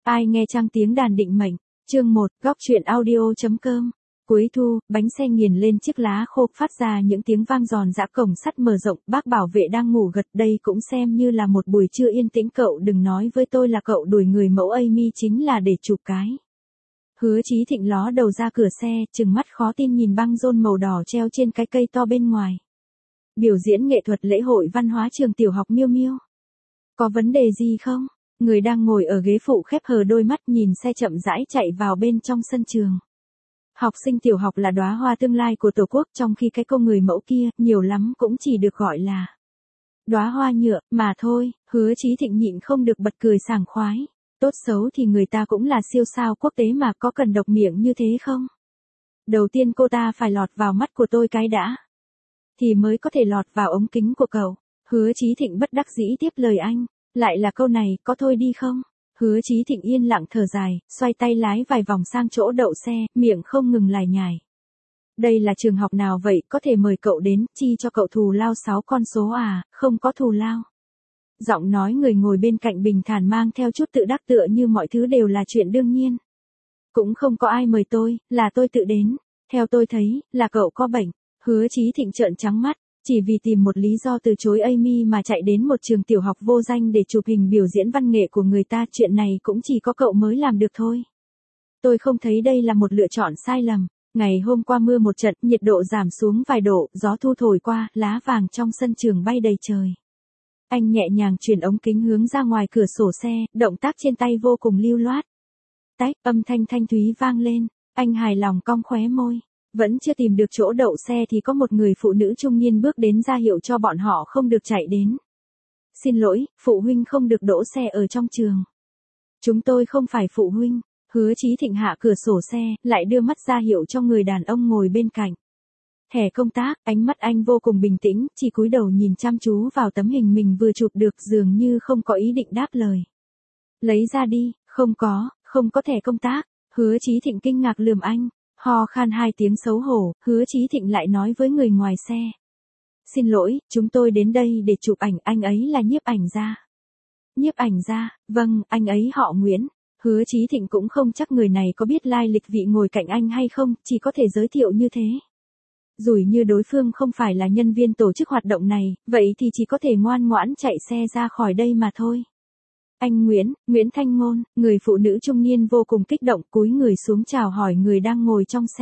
Ai nghe Trăng tiếng đàn định mệnh, chương 1, góc truyện audio.com. Cuối thu, bánh xe nghiền lên chiếc lá khô, phát ra những tiếng vang giòn giã, cổng sắt mở rộng, bác bảo vệ đang ngủ gật, đây cũng xem như là một buổi trưa yên tĩnh. Cậu đừng nói với tôi là cậu đuổi người mẫu Amy chính là để chụp cái. Hứa Chí Thịnh ló đầu ra cửa xe, trừng mắt khó tin nhìn băng rôn màu đỏ treo trên cái cây to bên ngoài. Biểu diễn nghệ thuật lễ hội văn hóa trường tiểu học Miêu Miêu. Có vấn đề gì không? Người đang ngồi ở ghế phụ khép hờ đôi mắt nhìn xe chậm rãi chạy vào bên trong sân trường. Học sinh tiểu học là đóa hoa tương lai của Tổ quốc, trong khi cái cô người mẫu kia, nhiều lắm cũng chỉ được gọi là đóa hoa nhựa, mà thôi. Hứa Chí Thịnh nhịn không được bật cười sảng khoái. Tốt xấu thì người ta cũng là siêu sao quốc tế mà, có cần độc miệng như thế không? Đầu tiên cô ta phải lọt vào mắt của tôi cái đã, thì mới có thể lọt vào ống kính của cậu. Hứa Chí Thịnh bất đắc dĩ tiếp lời anh. Lại là câu này, có thôi đi không? Hứa Chí Thịnh yên lặng thở dài, xoay tay lái vài vòng sang chỗ đậu xe, miệng không ngừng lải nhải. Đây là trường học nào vậy, có thể mời cậu đến, chi cho cậu thù lao 6 con số à? Không có thù lao. Giọng nói người ngồi bên cạnh bình thản mang theo chút tự đắc, tựa như mọi thứ đều là chuyện đương nhiên. Cũng không có ai mời tôi, là tôi tự đến. Theo tôi thấy, là cậu có bệnh. Hứa Chí Thịnh trợn trắng mắt. Chỉ vì tìm một lý do từ chối Amy mà chạy đến một trường tiểu học vô danh để chụp hình biểu diễn văn nghệ của người ta, chuyện này cũng chỉ có cậu mới làm được thôi. Tôi không thấy đây là một lựa chọn sai lầm. Ngày hôm qua mưa một trận, nhiệt độ giảm xuống vài độ, gió thu thổi qua, lá vàng trong sân trường bay đầy trời. Anh nhẹ nhàng chuyển ống kính hướng ra ngoài cửa sổ xe, động tác trên tay vô cùng lưu loát. Tách, âm thanh thanh thúy vang lên, anh hài lòng cong khóe môi. Vẫn chưa tìm được chỗ đậu xe thì có một người phụ nữ trung niên bước đến ra hiệu cho bọn họ không được chạy đến. Xin lỗi, phụ huynh không được đỗ xe ở trong trường. Chúng tôi không phải phụ huynh. Hứa Chí Thịnh hạ cửa sổ xe, lại đưa mắt ra hiệu cho người đàn ông ngồi bên cạnh. Thẻ công tác, ánh mắt anh vô cùng bình tĩnh, chỉ cúi đầu nhìn chăm chú vào tấm hình mình vừa chụp được, dường như không có ý định đáp lời. Lấy ra đi, không có thẻ công tác. Hứa Chí Thịnh kinh ngạc lườm anh. Ho khan 2 tiếng xấu hổ, Hứa Chí Thịnh lại nói với người ngoài xe. Xin lỗi, chúng tôi đến đây để chụp ảnh, anh ấy là nhiếp ảnh gia. Nhiếp ảnh gia, vâng, anh ấy họ Nguyễn. Hứa Chí Thịnh cũng không chắc người này có biết lai lịch vị ngồi cạnh anh hay không, chỉ có thể giới thiệu như thế. Rủi như đối phương không phải là nhân viên tổ chức hoạt động này, vậy thì chỉ có thể ngoan ngoãn chạy xe ra khỏi đây mà thôi. Anh Nguyễn Thanh Ngôn. Người phụ nữ trung niên vô cùng kích động, cúi người xuống chào hỏi người đang ngồi trong xe.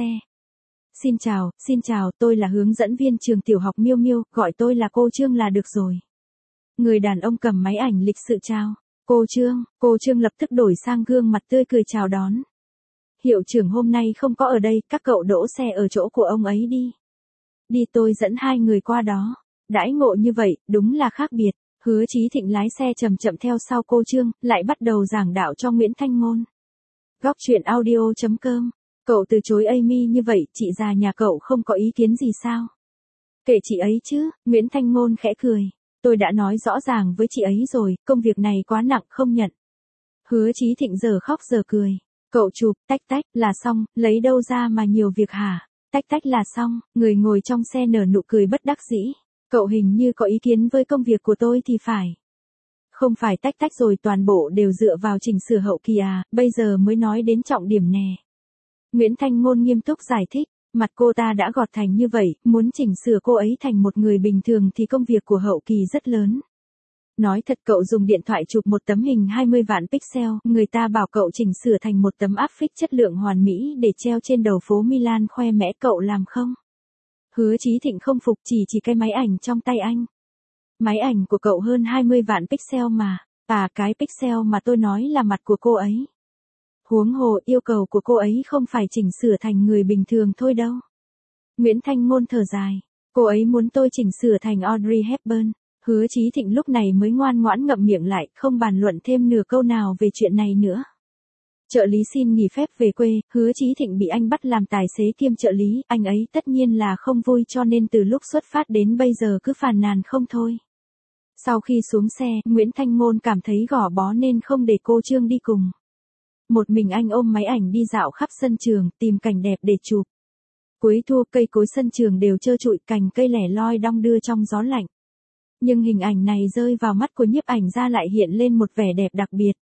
Xin chào, tôi là hướng dẫn viên trường tiểu học Miêu Miêu, gọi tôi là cô Trương là được rồi. Người đàn ông cầm máy ảnh lịch sự chào. Cô Trương lập tức đổi sang gương mặt tươi cười chào đón. Hiệu trưởng hôm nay không có ở đây, các cậu đỗ xe ở chỗ của ông ấy đi. Đi, tôi dẫn 2 người qua đó. Đãi ngộ như vậy, đúng là khác biệt. Hứa Chí Thịnh lái xe chậm chậm theo sau cô Trương, lại bắt đầu giảng đạo cho Nguyễn Thanh Ngôn. Góc truyện audio.com. Cậu từ chối Amy như vậy, chị già nhà cậu không có ý kiến gì sao? Kệ chị ấy chứ, Nguyễn Thanh Ngôn khẽ cười. Tôi đã nói rõ ràng với chị ấy rồi, công việc này quá nặng không nhận. Hứa Chí Thịnh giờ khóc giờ cười. Cậu chụp, tách là xong, lấy đâu ra mà nhiều việc hả? Tách là xong, người ngồi trong xe nở nụ cười bất đắc dĩ. Cậu hình như có ý kiến với công việc của tôi thì phải. Không phải tách rồi toàn bộ đều dựa vào chỉnh sửa hậu kỳ à, bây giờ mới nói đến trọng điểm nè. Nguyễn Thanh Ngôn nghiêm túc giải thích, mặt cô ta đã gọt thành như vậy, muốn chỉnh sửa cô ấy thành một người bình thường thì công việc của hậu kỳ rất lớn. Nói thật, cậu dùng điện thoại chụp một tấm hình 20 vạn pixel, người ta bảo cậu chỉnh sửa thành một tấm áp phích chất lượng hoàn mỹ để treo trên đầu phố Milan khoe mẽ, cậu làm không? Hứa Chí Thịnh không phục, chỉ cái máy ảnh trong tay anh. Máy ảnh của cậu hơn 20 vạn pixel mà. À, cái pixel mà tôi nói là mặt của cô ấy. Huống hồ, yêu cầu của cô ấy không phải chỉnh sửa thành người bình thường thôi đâu. Nguyễn Thanh Ngôn thở dài. Cô ấy muốn tôi chỉnh sửa thành Audrey Hepburn. Hứa Chí Thịnh lúc này mới ngoan ngoãn ngậm miệng lại, không bàn luận thêm nửa câu nào về chuyện này nữa. Trợ lý xin nghỉ phép về quê, Hứa Chí Thịnh bị anh bắt làm tài xế kiêm trợ lý, anh ấy tất nhiên là không vui, cho nên từ lúc xuất phát đến bây giờ cứ phàn nàn không thôi. Sau khi xuống xe, Nguyễn Thanh Ngôn cảm thấy gò bó nên không để cô Trương đi cùng. Một mình anh ôm máy ảnh đi dạo khắp sân trường, tìm cảnh đẹp để chụp. Cuối thu, cây cối sân trường đều trơ trụi, cành cây lẻ loi đong đưa trong gió lạnh. Nhưng hình ảnh này rơi vào mắt của nhiếp ảnh gia lại hiện lên một vẻ đẹp đặc biệt.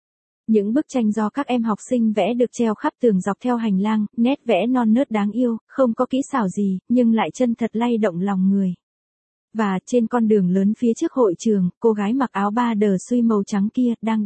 Những bức tranh do các em học sinh vẽ được treo khắp tường dọc theo hành lang, nét vẽ non nớt đáng yêu, không có kỹ xảo gì, nhưng lại chân thật lay động lòng người. Và trên con đường lớn phía trước hội trường, cô gái mặc áo ba đờ suy màu trắng kia đang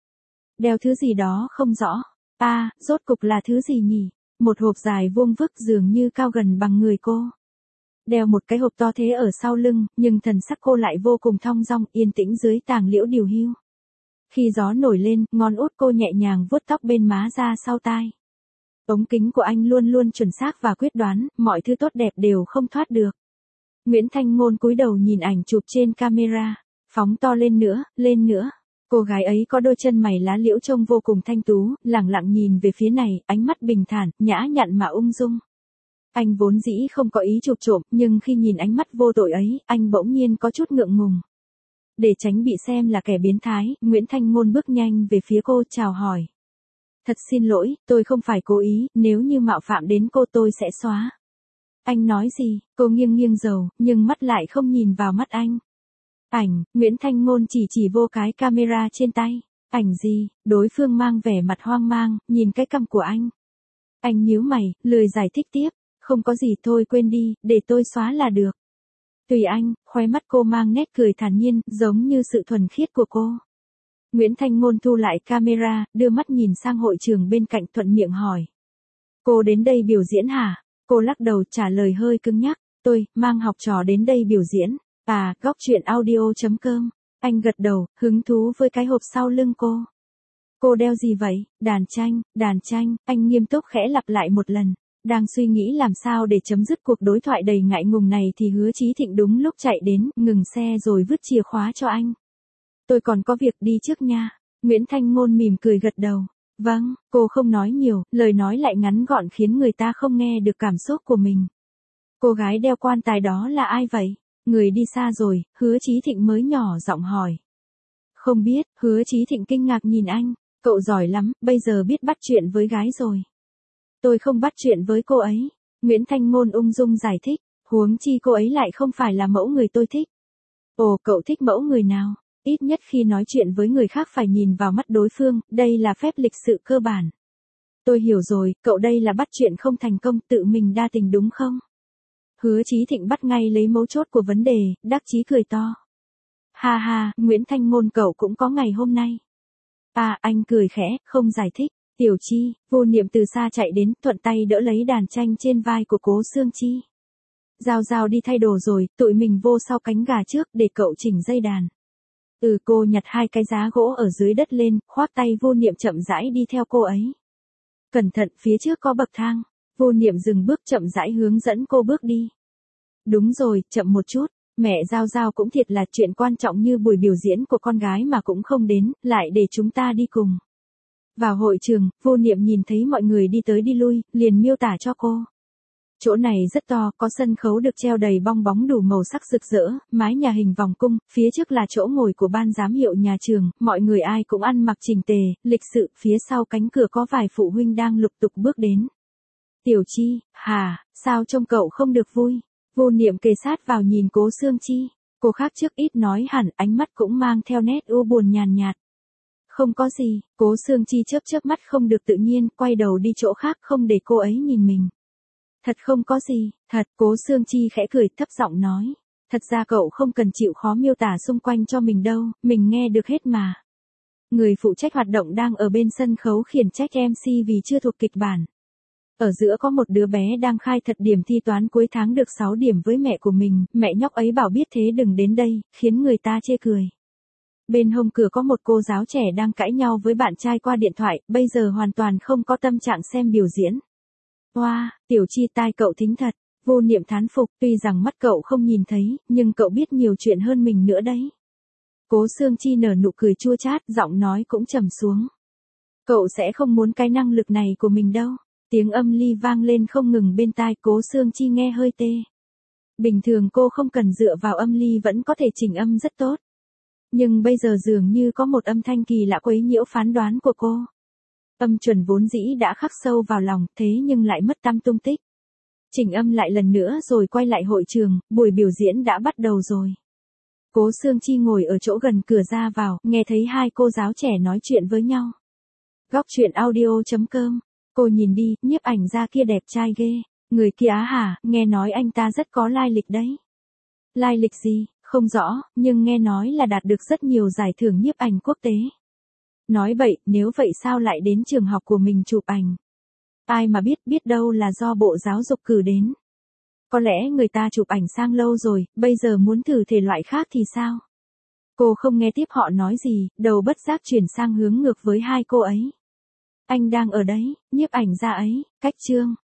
đeo thứ gì đó không rõ. Rốt cục là thứ gì nhỉ? Một hộp dài vuông vức dường như cao gần bằng người cô. Đeo một cái hộp to thế ở sau lưng, nhưng thần sắc cô lại vô cùng thong dong, yên tĩnh dưới tàng liễu điều hưu. Khi gió nổi lên, ngón út cô nhẹ nhàng vuốt tóc bên má ra sau tai. Ống kính của anh luôn luôn chuẩn xác và quyết đoán, mọi thứ tốt đẹp đều không thoát được. Nguyễn Thanh Ngôn cúi đầu nhìn ảnh chụp trên camera, phóng to lên nữa, lên nữa. Cô gái ấy có đôi chân mày lá liễu trông vô cùng thanh tú, lẳng lặng nhìn về phía này, ánh mắt bình thản, nhã nhặn mà ung dung. Anh vốn dĩ không có ý chụp trộm, nhưng khi nhìn ánh mắt vô tội ấy, anh bỗng nhiên có chút ngượng ngùng. Để tránh bị xem là kẻ biến thái, Nguyễn Thanh Ngôn bước nhanh về phía cô chào hỏi. Thật xin lỗi, tôi không phải cố ý, nếu như mạo phạm đến cô tôi sẽ xóa. Anh nói gì? Cô nghiêng nghiêng đầu, nhưng mắt lại không nhìn vào mắt anh. Ảnh, Nguyễn Thanh Ngôn chỉ vô cái camera trên tay. Ảnh gì? Đối phương mang vẻ mặt hoang mang, nhìn cái cằm của anh. Anh nhíu mày, lười giải thích tiếp. Không có gì thôi quên đi, để tôi xóa là được. Tùy anh, khóe mắt cô mang nét cười thản nhiên, giống như sự thuần khiết của cô. Nguyễn Thanh Ngôn thu lại camera, đưa mắt nhìn sang hội trường bên cạnh thuận miệng hỏi. Cô đến đây biểu diễn hả? Cô lắc đầu trả lời hơi cứng nhắc. Tôi, mang học trò đến đây biểu diễn. Góc chuyện audio.com. Anh gật đầu, hứng thú với cái hộp sau lưng cô. Cô đeo gì vậy? Đàn tranh, anh nghiêm túc khẽ lặp lại một lần. Đang suy nghĩ làm sao để chấm dứt cuộc đối thoại đầy ngại ngùng này thì Hứa Chí Thịnh đúng lúc chạy đến, ngừng xe rồi vứt chìa khóa cho anh. Tôi còn có việc đi trước nha. Nguyễn Thanh Ngôn mỉm cười gật đầu. Vâng, cô không nói nhiều, lời nói lại ngắn gọn khiến người ta không nghe được cảm xúc của mình. Cô gái đeo quan tài đó là ai vậy? Người đi xa rồi, Hứa Chí Thịnh mới nhỏ giọng hỏi. Không biết, Hứa Chí Thịnh kinh ngạc nhìn anh. Cậu giỏi lắm, bây giờ biết bắt chuyện với gái rồi. Tôi không bắt chuyện với cô ấy. Nguyễn Thanh Ngôn ung dung giải thích. Huống chi cô ấy lại không phải là mẫu người tôi thích. Ồ, cậu thích mẫu người nào? Ít nhất khi nói chuyện với người khác phải nhìn vào mắt đối phương, đây là phép lịch sự cơ bản. Tôi hiểu rồi, cậu đây là bắt chuyện không thành công, tự mình đa tình đúng không? Hứa Chí Thịnh bắt ngay lấy mấu chốt của vấn đề, đắc chí cười to. Ha ha, Nguyễn Thanh Ngôn cậu cũng có ngày hôm nay. Anh cười khẽ, không giải thích. Tiểu Chi, Vô Niệm từ xa chạy đến, thuận tay đỡ lấy đàn tranh trên vai của Cố Sương Chi. Giao đi thay đồ rồi, tụi mình vô sau cánh gà trước để cậu chỉnh dây đàn. Cô nhặt hai cái giá gỗ ở dưới đất lên, khoác tay Vô Niệm chậm rãi đi theo cô ấy. Cẩn thận, phía trước có bậc thang. Vô Niệm dừng bước chậm rãi hướng dẫn cô bước đi. Đúng rồi, chậm một chút. Mẹ Giao cũng thiệt là chuyện quan trọng như buổi biểu diễn của con gái mà cũng không đến, lại để chúng ta đi cùng. Vào hội trường, Vô Niệm nhìn thấy mọi người đi tới đi lui, liền miêu tả cho cô. Chỗ này rất to, có sân khấu được treo đầy bong bóng đủ màu sắc rực rỡ, mái nhà hình vòng cung, phía trước là chỗ ngồi của ban giám hiệu nhà trường, mọi người ai cũng ăn mặc chỉnh tề, lịch sự, phía sau cánh cửa có vài phụ huynh đang lục tục bước đến. Tiểu Chi, sao trông cậu không được vui? Vô Niệm kề sát vào nhìn Cố Sương Chi. Cô khác trước ít nói hẳn, ánh mắt cũng mang theo nét u buồn nhàn nhạt. Không có gì, Cố Sương Chi chớp mắt không được tự nhiên, quay đầu đi chỗ khác không để cô ấy nhìn mình. Thật không có gì, thật, Cố Sương Chi khẽ cười thấp giọng nói. Thật ra cậu không cần chịu khó miêu tả xung quanh cho mình đâu, mình nghe được hết mà. Người phụ trách hoạt động đang ở bên sân khấu khiển trách MC vì chưa thuộc kịch bản. Ở giữa có một đứa bé đang khai thật điểm thi toán cuối tháng được 6 điểm với mẹ của mình, mẹ nhóc ấy bảo biết thế đừng đến đây, khiến người ta chê cười. Bên hông cửa có một cô giáo trẻ đang cãi nhau với bạn trai qua điện thoại, bây giờ hoàn toàn không có tâm trạng xem biểu diễn. Tiểu Chi tai cậu thính thật, Vô Niệm thán phục, tuy rằng mắt cậu không nhìn thấy, nhưng cậu biết nhiều chuyện hơn mình nữa đấy. Cố Sương Chi nở nụ cười chua chát, giọng nói cũng trầm xuống. Cậu sẽ không muốn cái năng lực này của mình đâu. Tiếng âm ly vang lên không ngừng bên tai, Cố Sương Chi nghe hơi tê. Bình thường cô không cần dựa vào âm ly vẫn có thể chỉnh âm rất tốt. Nhưng bây giờ dường như có một âm thanh kỳ lạ quấy nhiễu phán đoán của cô. Âm chuẩn vốn dĩ đã khắc sâu vào lòng, thế nhưng lại mất tăm tung tích. Chỉnh âm lại lần nữa rồi quay lại hội trường, buổi biểu diễn đã bắt đầu rồi. Cố Sương Chi ngồi ở chỗ gần cửa ra vào, nghe thấy hai cô giáo trẻ nói chuyện với nhau. Góc truyện audio.com. Cô nhìn đi, nhiếp ảnh gia kia đẹp trai ghê. Người kia á hả, nghe nói anh ta rất có lai lịch đấy. Lai lịch gì, không rõ, nhưng nghe nói là đạt được rất nhiều giải thưởng nhiếp ảnh quốc tế. Nói vậy, nếu vậy sao lại đến trường học của mình chụp ảnh? Ai mà biết đâu là do Bộ Giáo dục cử đến. Có lẽ người ta chụp ảnh sang lâu rồi, bây giờ muốn thử thể loại khác thì sao? Cô không nghe tiếp họ nói gì, đầu bất giác chuyển sang hướng ngược với hai cô ấy. Anh đang ở đấy, nhiếp ảnh gia ấy, cách Trương.